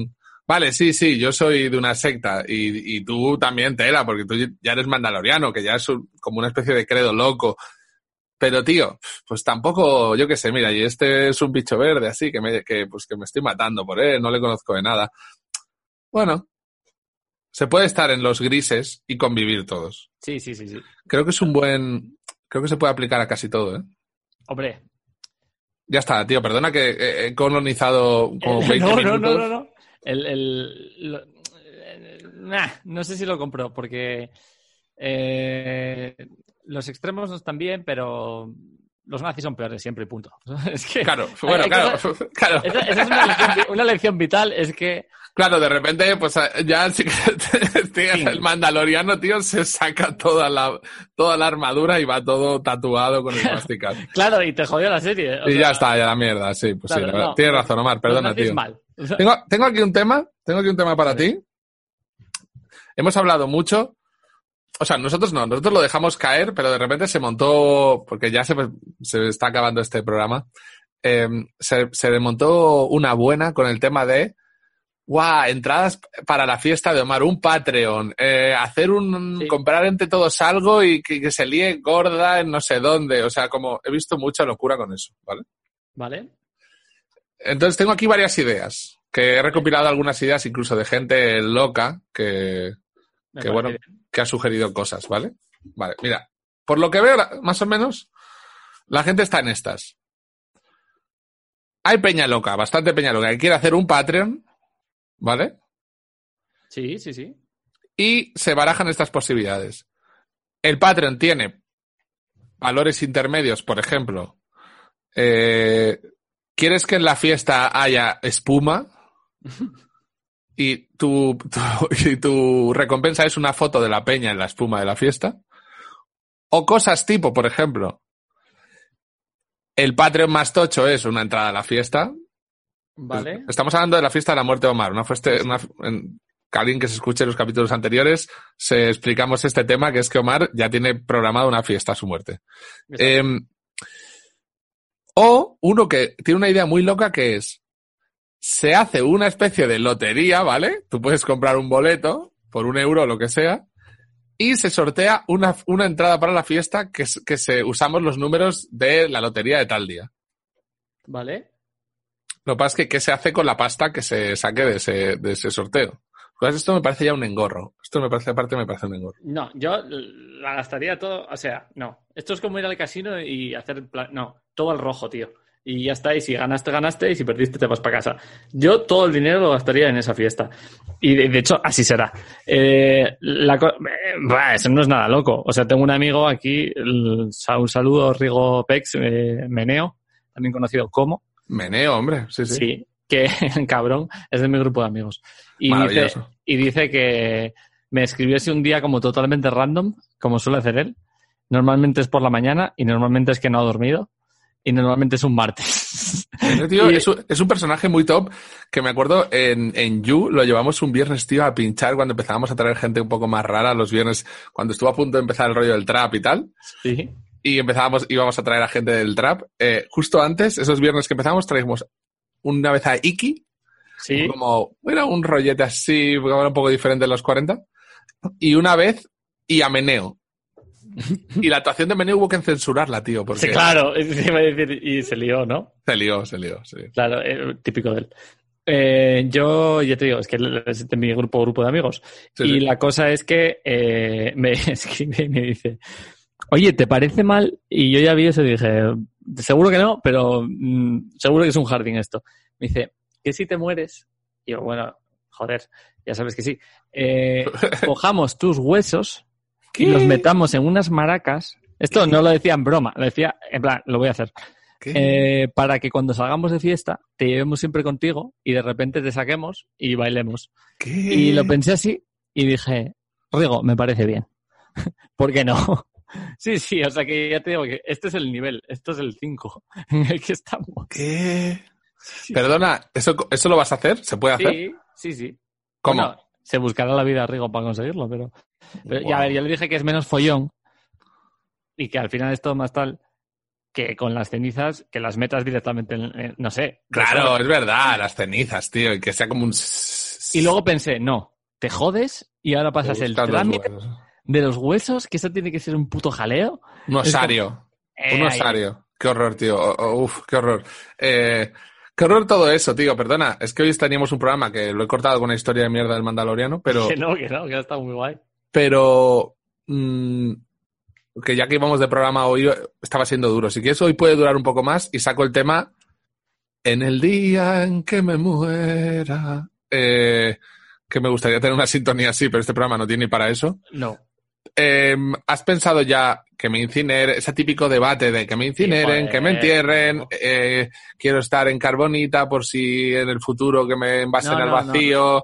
A: Vale, sí, sí, yo soy de una secta y, y tú también, Tela, porque tú ya eres mandaloriano, que ya es un, como una especie de credo loco. Pero, tío, pues tampoco, yo qué sé, mira, y este es un bicho verde así, que me, que, pues que me estoy matando por él, no le conozco de nada. Bueno, se puede estar en los grises y convivir todos.
B: Sí, sí, sí, sí.
A: Creo que es un buen... Creo que se puede aplicar a casi todo, ¿eh?
B: Hombre.
A: Ya está, tío, perdona que he colonizado como veinte
B: no,
A: minutos.
B: No, no, no, no. El, el, lo, nah, no sé si lo compro, porque eh, los extremos no están bien, pero los nazis son peores siempre y punto. Es que,
A: claro, bueno,
B: hay, hay
A: claro,
B: cosas,
A: claro.
B: Esa, esa es una lección, una lección vital, es que...
A: Claro, de repente, pues ya sí que tío, sí. El mandaloriano, tío, se saca toda la, toda la armadura y va todo tatuado con el masticado.
B: Claro, y te jodió la serie.
A: O y sea, ya está, ya la mierda, sí, pues claro, sí, la verdad. No, tienes no, razón, Omar, perdona, tío.
B: Mal.
A: Tengo, tengo aquí un tema, tengo aquí un tema para ti. Hemos hablado mucho, o sea, nosotros no, nosotros lo dejamos caer, pero de repente se montó, porque ya se, se está acabando este programa, eh, se, se montó una buena con el tema de ¡guau! Entradas para la fiesta de Omar, un Patreon, eh, hacer un, sí. comprar entre todos algo y que, que se líe gorda en no sé dónde. O sea, como he visto mucha locura con eso, ¿vale?
B: Vale.
A: Entonces tengo aquí varias ideas, que he recopilado algunas ideas incluso de gente loca que, que bueno, bien. que ha sugerido cosas, ¿vale? Vale, mira, por lo que veo, más o menos, la gente está en estas. Hay peña loca, bastante peña loca, que quiere hacer un Patreon, ¿vale?
B: Sí, sí, sí.
A: Y se barajan estas posibilidades. El Patreon tiene valores intermedios, por ejemplo. Eh, ¿Quieres que en la fiesta haya espuma? Y tu, tu, y tu recompensa es una foto de la peña en la espuma de la fiesta. O cosas tipo, por ejemplo, el Patreon más tocho es una entrada a la fiesta.
B: Vale.
A: Estamos hablando de la fiesta de la muerte de Omar. Una fiesta, una, en, que alguien que se escuche los capítulos anteriores, se explicamos este tema, que es que Omar ya tiene programada una fiesta a su muerte. Eh, o uno que tiene una idea muy loca que es, se hace una especie de lotería, ¿vale? Tú puedes comprar un boleto por un euro o lo que sea, y se sortea una, una entrada para la fiesta que, que se usamos los números de la lotería de tal día.
B: Vale.
A: Lo que pasa es que ¿qué se hace con la pasta que se saque de ese, de ese sorteo? Pues esto me parece ya un engorro. Esto me parece, aparte me parece un engorro.
B: No, yo la gastaría todo, o sea, no. Esto es como ir al casino y hacer, plan, no, todo al rojo, tío. Y ya está, y si ganaste, ganaste, y si perdiste, te vas para casa. Yo todo el dinero lo gastaría en esa fiesta. Y de, de hecho, así será. Eh, la, eh, bah, eso no es nada loco. O sea, tengo un amigo aquí, el, un saludo, Rigo Pex, eh, Meneo, también conocido como.
A: Meneo, hombre, sí, sí.
B: Sí, que cabrón, es de mi grupo de amigos. Y dice, y dice que me escribiese un día como totalmente random, como suele hacer él. Normalmente es por la mañana y normalmente es que no ha dormido. Y normalmente es un martes.
A: Ese tío y... es, un, es un personaje muy top que me acuerdo en, en You lo llevamos un viernes, tío, a pinchar cuando empezábamos a traer gente un poco más rara los viernes, cuando estuvo a punto de empezar el rollo del trap y tal.
B: Sí.
A: Y empezábamos, íbamos a traer a gente del trap. Eh, justo antes, esos viernes que empezamos, traímos una vez a Iki.
B: Sí.
A: Como, bueno, un rollete así, un poco diferente de los cuarenta. Y una vez, y a Meneo. Y la actuación de Meneo hubo que censurarla, tío. Porque...
B: Sí, claro, iba a decir, y se lió, ¿no?
A: Se lió, se lió, sí.
B: Claro, eh, típico de él. Eh, yo, ya te digo, es que es de mi grupo, grupo de amigos. Sí, y sí. La cosa es que eh, me escribe y me dice, oye, ¿te parece mal? Y yo ya vi eso y dije, seguro que no, pero mmm, seguro que es un jardín esto. Me dice, ¿qué si te mueres? Y yo, bueno, joder, ya sabes que sí. Eh, cojamos tus huesos... ¿Qué? Y los metamos en unas maracas. Esto ¿Qué? No lo decía en broma, lo decía en plan, lo voy a hacer. Eh, para que cuando salgamos de fiesta te llevemos siempre contigo y de repente te saquemos y bailemos.
A: ¿Qué?
B: Y lo pensé así y dije, Rigo, me parece bien. ¿Por qué no? Sí, sí, o sea que ya te digo que este es el nivel, esto es el cinco en el que estamos.
A: ¿Qué? Sí. Perdona, ¿eso, ¿eso lo vas a hacer? ¿Se puede hacer?
B: Sí, sí, sí.
A: ¿Cómo?
B: Bueno, se buscará la vida a Rigo para conseguirlo, pero... pero wow. Ya, a ver, yo le dije que es menos follón y que al final es todo más tal que con las cenizas, que las metas directamente, en, en, no sé.
A: Claro, es verdad, las cenizas, tío, y que sea como un...
B: Y Y luego pensé, no, te jodes y ahora pasas el trámite de los huesos, que eso tiene que ser un puto jaleo.
A: Un osario. Como... Eh, un osario. Ahí. Qué horror, tío. Oh, oh, uf, qué horror. Eh, qué horror todo eso, tío. Perdona, es que hoy teníamos un programa que lo he cortado con una historia de mierda del Mandaloriano, pero...
B: Que no, que no, que ha estado muy guay.
A: Pero... Mmm, que ya que íbamos de programa hoy, estaba siendo duro. Si quieres, hoy puede durar un poco más y saco el tema en el día en que me muera. Eh, que me gustaría tener una sintonía así, pero este programa no tiene ni para eso.
B: No.
A: Eh, ¿Has pensado ya que me incineren? Ese típico debate de que me incineren, sí, que me entierren, no. eh, quiero estar en carbonita por si en el futuro que me envasen no, al no, vacío. No, no.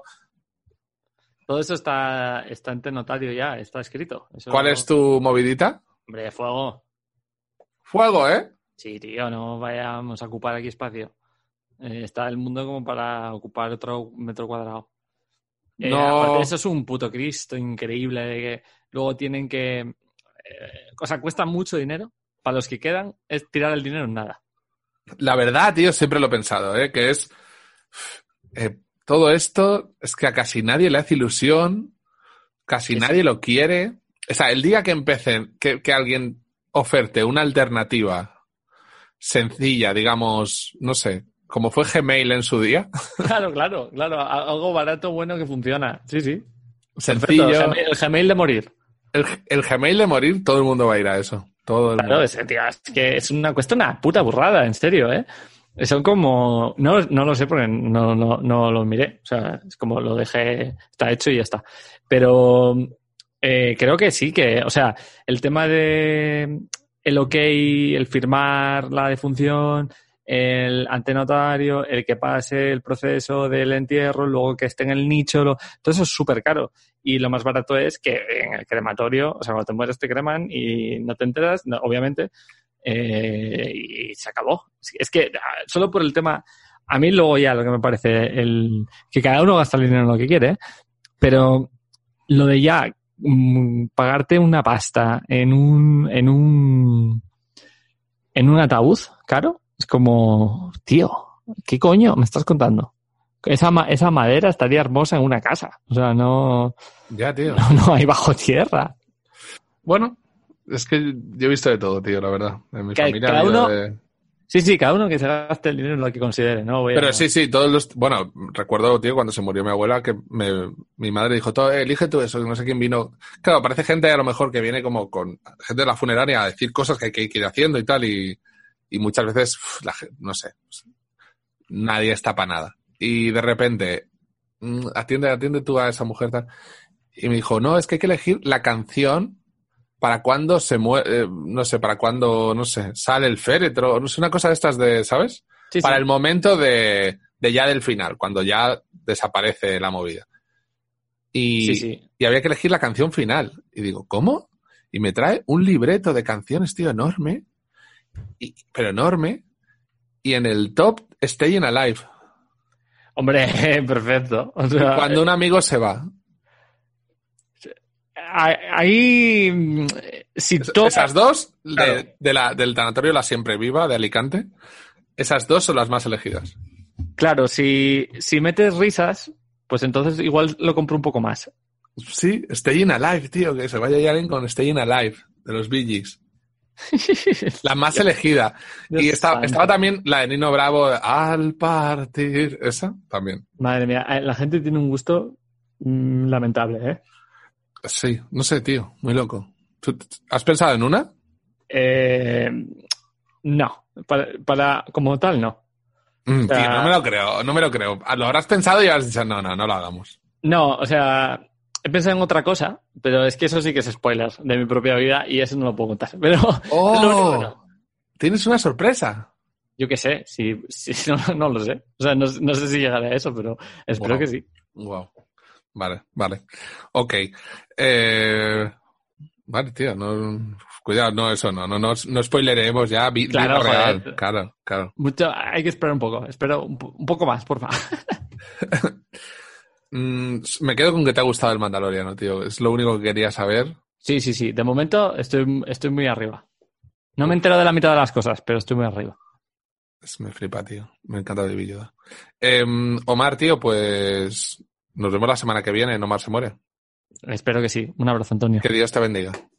B: Todo eso está, está ante notario ya, está escrito. Eso
A: ¿Cuál
B: no...
A: es tu movidita?
B: Hombre, fuego.
A: Fuego, ¿eh?
B: Sí, tío, no vayamos a ocupar aquí espacio. Eh, está el mundo como para ocupar otro metro cuadrado. Eh,
A: no.
B: Aparte, eso es un puto Cristo increíble de que luego tienen que... Eh, o sea, cuesta mucho dinero. Para los que quedan es tirar el dinero en nada.
A: La verdad, tío, siempre lo he pensado, ¿eh? Que es... Eh, todo esto es que a casi nadie le hace ilusión, casi sí, nadie sí. lo quiere. O sea, el día que empiecen, que, que alguien oferte una alternativa sencilla, digamos, no sé, como fue Gmail en su día.
B: Claro, claro, claro. Algo barato, bueno, que funciona. Sí, sí.
A: Sencillo.
B: Perfecto. El, Gmail, el Gmail de morir.
A: El, el Gmail de morir, todo el mundo va a ir a eso. Todo el
B: claro,
A: mundo.
B: Es, tío, es que es una cuesta una puta burrada, en serio, ¿eh? Son como... No, no lo sé porque no, no, no lo miré. O sea, es como lo dejé... Está hecho y ya está. Pero eh, creo que sí que... O sea, el tema de el ok, el firmar la defunción, el antenotario, el que pase el proceso del entierro, luego que esté en el nicho, lo, todo eso es súper caro. Y lo más barato es que en el crematorio, o sea, cuando te mueres te creman y no te enteras, no, obviamente... Eh, y se acabó. Es que solo por el tema, a mí luego ya lo que me parece el que cada uno gasta el dinero en lo que quiere, pero lo de ya mm, pagarte una pasta en un en un en un ataúd caro, es como, tío, ¿qué coño me estás contando? Esa, esa madera estaría hermosa en una casa, o sea, no
A: ya, tío.
B: no, no hay bajo tierra.
A: Bueno, es que yo he visto de todo, tío, la verdad. En mi
B: que,
A: familia
B: cada uno...
A: de...
B: Sí, sí, cada uno que se gaste el dinero en lo que considere, ¿no? Voy
A: Pero
B: a...
A: sí, sí, todos los... Bueno, recuerdo, tío, cuando se murió mi abuela, que me... mi madre dijo, todo, elige tú eso, no sé quién vino. Claro, parece gente a lo mejor que viene como con gente de la funeraria a decir cosas que hay que ir haciendo y tal, y, y muchas veces, uf, la, no sé, nadie está para nada. Y de repente, atiende, atiende tú a esa mujer tal. Y me dijo, no, es que hay que elegir la canción para cuando se muere, eh, no sé, para cuando, no sé, sale el féretro, no sé, una cosa de estas de, ¿sabes? Sí, para sí. El momento de, de ya del final, cuando ya desaparece la movida. Y,
B: sí, sí.
A: y había que elegir la canción final. Y digo, ¿cómo? Y me trae un libreto de canciones, tío, enorme, y, pero enorme, y en el top, Staying Alive.
B: Hombre, perfecto. O sea,
A: y cuando un amigo se va.
B: Ahí, si to...
A: esas dos, claro. de, de la, del tanatorio La Siempre Viva de Alicante, esas dos son las más elegidas.
B: Claro, si, si metes risas, pues entonces igual lo compro un poco más.
A: Sí, Staying Alive, tío, que se vaya alguien con Staying Alive, de los Bee Gees. La más elegida. Dios y está, estaba también la de Nino Bravo, Al partir, esa también.
B: Madre mía, la gente tiene un gusto mmm, lamentable, ¿eh?
A: Sí, no sé, tío, muy loco. ¿Tú, ¿Has pensado en una?
B: Eh, no, para, para como tal no.
A: Mm, o sea, tío, no me lo creo, no me lo creo. Lo habrás pensado y habrás dicho, no, no, no lo hagamos.
B: No, o sea, he pensado en otra cosa, pero es que eso sí que es spoiler de mi propia vida y eso no lo puedo contar. Pero
A: oh,
B: es lo único que no.
A: ¿Tienes una sorpresa?
B: Yo qué sé, si, si no, no lo sé. O sea, no, no sé si llegaré a eso, pero espero
A: wow.
B: que sí.
A: Wow. Vale, vale. Ok. Eh, vale, tío, no, cuidado, no, eso no, no, no, no spoileremos ya vida
B: claro,
A: real.
B: Joder.
A: Claro, claro.
B: Mucho, hay que esperar un poco, espero un, un poco más, por favor.
A: mm, me quedo con que te ha gustado el Mandaloriano, tío, es lo único que quería saber.
B: Sí, sí, sí, de momento estoy, estoy muy arriba. No me entero de la mitad de las cosas, pero estoy muy arriba.
A: Es, me flipa, tío, me encanta Baby Yoda. Eh, Omar, tío, pues... Nos vemos la semana que viene, No Mar se muere.
B: Espero que sí. Un abrazo, Antonio.
A: Que Dios te bendiga.